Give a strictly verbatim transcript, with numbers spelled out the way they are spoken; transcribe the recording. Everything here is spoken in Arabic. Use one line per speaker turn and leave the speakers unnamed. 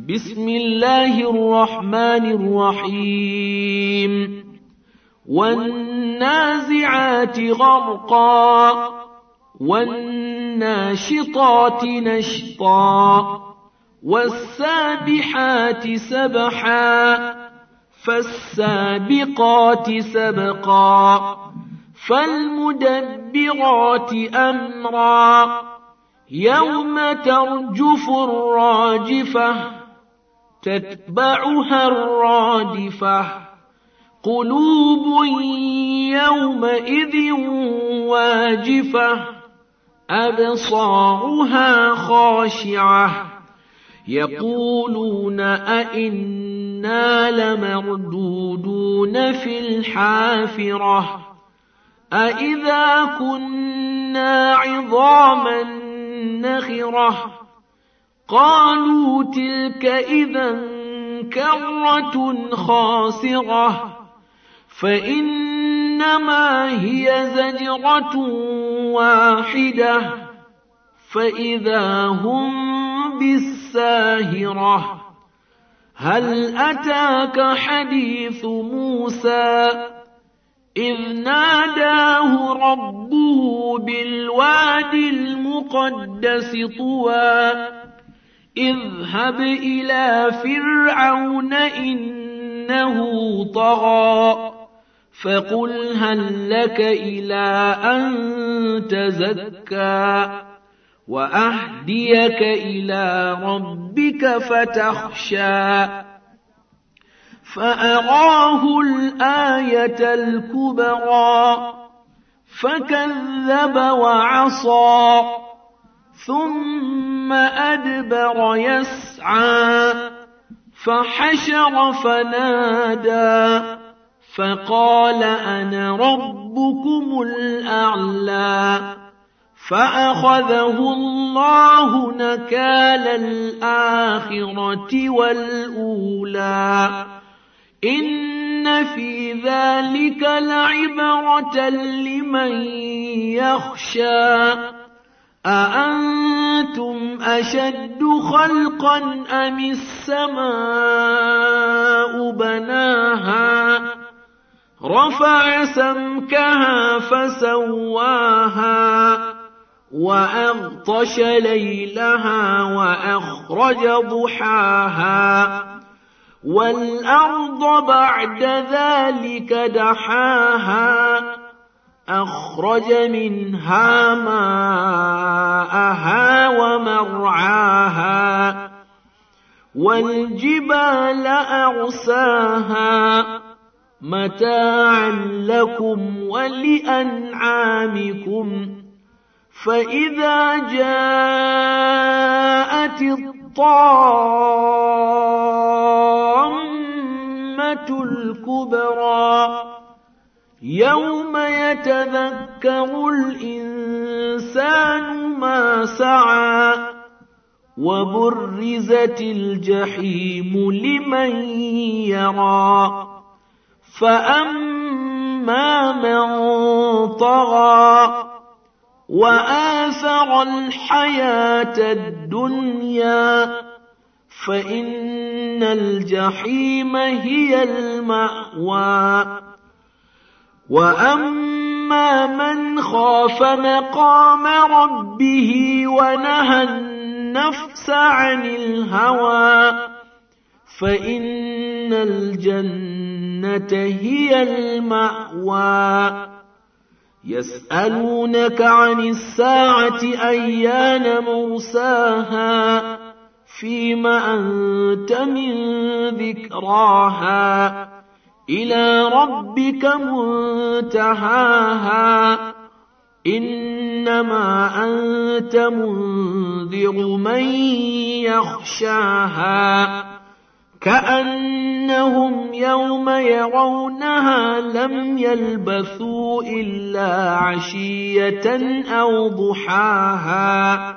بسم الله الرحمن الرحيم والنازعات غرقا والناشطات نشطا والسابحات سبحا فالسابقات سبقا فالمدبرات أمرا يوم ترجف الراجفة تتبعها الرادفة قلوب يومئذ واجفة أبصارها خاشعة يقولون أئنا لمردودون في الحافرة أئذا كنا عظاما نخرة قالوا تلك إذا كرة خاسرة فإنما هي زجرة واحدة فإذا هم بالساهرة هل أتاك حديث موسى إذ ناداه ربه بالوادي المقدس طوى اذهب إلى فرعون إنه طغى فقل هل لك إلى أن تزكى وأهديك إلى ربك فتخشى فأراه الآية الكبرى فكذب وعصى ثم أدبر يسعى فحشر فنادى فقال أنا ربكم الأعلى فأخذه الله نكال الآخرة والأولى إن في ذلك لعبرة لمن يخشى أأنتم أشد خلقا أم السماء بناها رفع سمكها فسواها وأغطش ليلها وأخرج ضحاها والأرض بعد ذلك دحاها أخرج منها ماءها ومرعاها والجبال أرساها متاعا لكم ولأنعامكم فإذا جاءت الطامة الكبرى يوم يتذكر الإنسان ما سعى وبرزت الجحيم لمن يرى فأما من طغى وآثر الحياة الدنيا فإن الجحيم هي المأوى وأما من خاف مقام ربه ونهى النفس عن الهوى فإن الجنة هي المأوى يسألونك عن الساعة أيان مرساها فيما أنت من ذكراها إلى ربك منتهاها إنما أنت منذر من يخشاها كأنهم يوم يرونها لم يلبثوا إلا عشية أو ضحاها